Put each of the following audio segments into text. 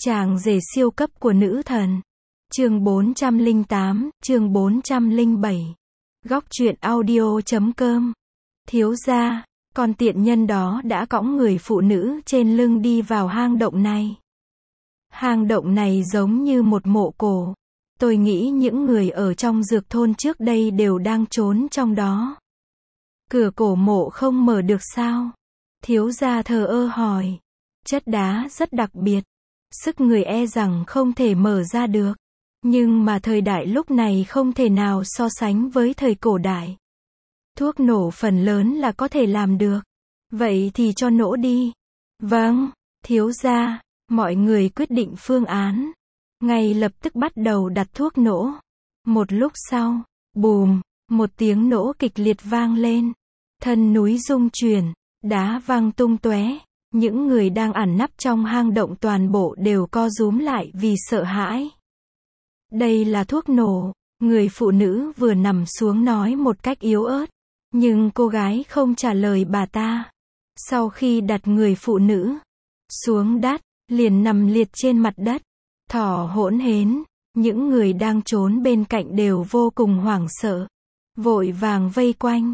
Chàng rể siêu cấp của nữ thần. Chương 408, chương 407. Góc truyện audio.com. Thiếu gia, con tiện nhân đó đã cõng người phụ nữ trên lưng đi vào hang động này. Hang động này giống như một mộ cổ. Tôi nghĩ những người ở trong dược thôn trước đây đều đang trốn trong đó. Cửa cổ mộ không mở được sao? Thiếu gia thờ ơ hỏi. Chất đá rất đặc biệt. Sức người e rằng không thể mở ra được. Nhưng mà thời đại lúc này không thể nào so sánh với thời cổ đại. Thuốc nổ phần lớn là có thể làm được. Vậy thì cho nổ đi. Vâng, thiếu gia, mọi người quyết định phương án. Ngay lập tức bắt đầu đặt thuốc nổ. Một lúc sau, bùm, một tiếng nổ kịch liệt vang lên. Thân núi rung chuyển, đá văng tung tóe. Những người đang ẩn nấp trong hang động toàn bộ đều co rúm lại vì sợ hãi. Đây là thuốc nổ, người phụ nữ vừa nằm xuống nói một cách yếu ớt. Nhưng cô gái không trả lời bà ta. Sau khi đặt người phụ nữ xuống đất, liền nằm liệt trên mặt đất, thở hổn hển. Những người đang trốn bên cạnh đều vô cùng hoảng sợ, vội vàng vây quanh.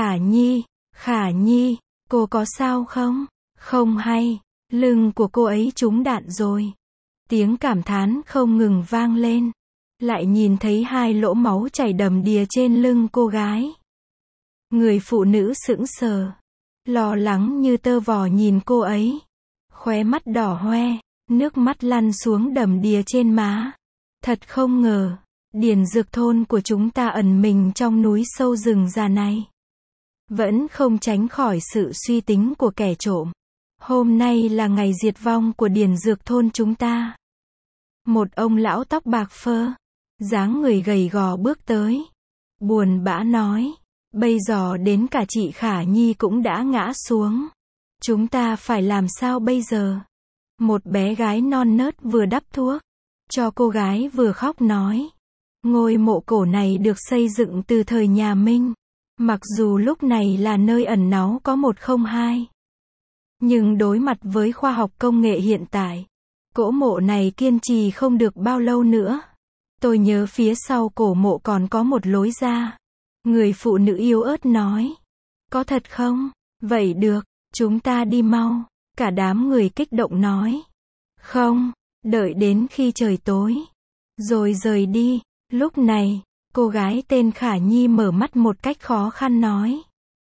Khả Nhi, cô có sao không? Không hay, lưng của cô ấy trúng đạn rồi. Tiếng cảm thán không ngừng vang lên. Lại nhìn thấy hai lỗ máu chảy đầm đìa trên lưng cô gái. Người phụ nữ sững sờ, lo lắng như tơ vò nhìn cô ấy. Khóe mắt đỏ hoe, nước mắt lăn xuống đầm đìa trên má. Thật không ngờ, điền dược thôn của chúng ta ẩn mình trong núi sâu rừng già này. Vẫn không tránh khỏi sự suy tính của kẻ trộm. Hôm nay là ngày diệt vong của điền dược thôn chúng ta. Một ông lão tóc bạc phơ, dáng người gầy gò bước tới. Buồn bã nói, bây giờ đến cả chị Khả Nhi cũng đã ngã xuống. Chúng ta phải làm sao bây giờ? Một bé gái non nớt vừa đắp thuốc cho cô gái vừa khóc nói. Ngôi mộ cổ này được xây dựng từ thời nhà Minh. Mặc dù lúc này là nơi ẩn náu có 102. Nhưng đối mặt với khoa học công nghệ hiện tại, cổ mộ này kiên trì không được bao lâu nữa. Tôi nhớ phía sau cổ mộ còn có một lối ra. Người phụ nữ yếu ớt nói. Có thật không? Vậy được, chúng ta đi mau. Cả đám người kích động nói. Không, đợi đến khi trời tối, rồi rời đi. Lúc này, cô gái tên Khả Nhi mở mắt một cách khó khăn nói.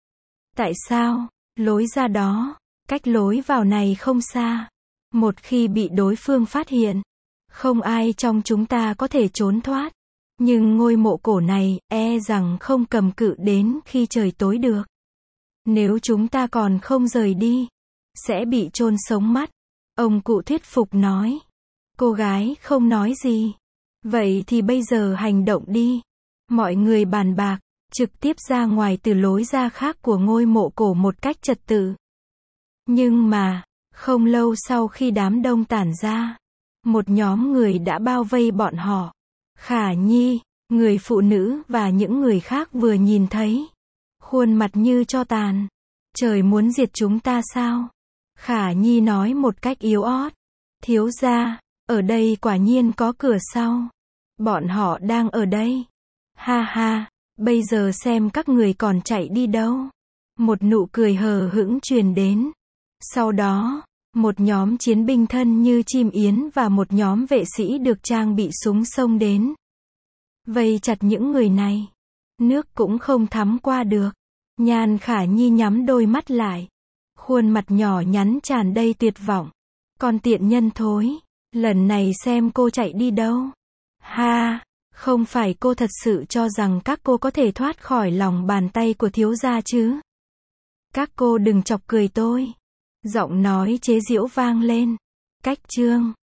Tại sao? Lối ra đó, cách lối vào này không xa. Một khi bị đối phương phát hiện, không ai trong chúng ta có thể trốn thoát. Nhưng ngôi mộ cổ này, e rằng không cầm cự đến khi trời tối được. Nếu chúng ta còn không rời đi, sẽ bị chôn sống mất. Ông cụ thuyết phục nói. Cô gái không nói gì. Vậy thì bây giờ hành động đi. Mọi người bàn bạc, trực tiếp ra ngoài từ lối ra khác của ngôi mộ cổ một cách trật tự. Nhưng mà, không lâu sau khi đám đông tản ra, một nhóm người đã bao vây bọn họ. Khả Nhi, người phụ nữ và những người khác vừa nhìn thấy, khuôn mặt như tro tàn. Trời muốn diệt chúng ta sao? Khả Nhi nói một cách yếu ớt. Thiếu gia, ở đây quả nhiên có cửa sau. Bọn họ đang ở đây. Ha ha, bây giờ xem các người còn chạy đi đâu. Một nụ cười hờ hững truyền đến. Sau đó, một nhóm chiến binh thân như chim yến và một nhóm vệ sĩ được trang bị súng xông đến. Vây chặt những người này. Nước cũng không thấm qua được. Nhan Khả Nhi nhắm đôi mắt lại. Khuôn mặt nhỏ nhắn tràn đầy tuyệt vọng. Con tiện nhân thối. Lần này xem cô chạy đi đâu. Ha, không phải cô thật sự cho rằng các cô có thể thoát khỏi lòng bàn tay của thiếu gia chứ? Các cô đừng chọc cười tôi. Giọng nói chế giễu vang lên. Cách chương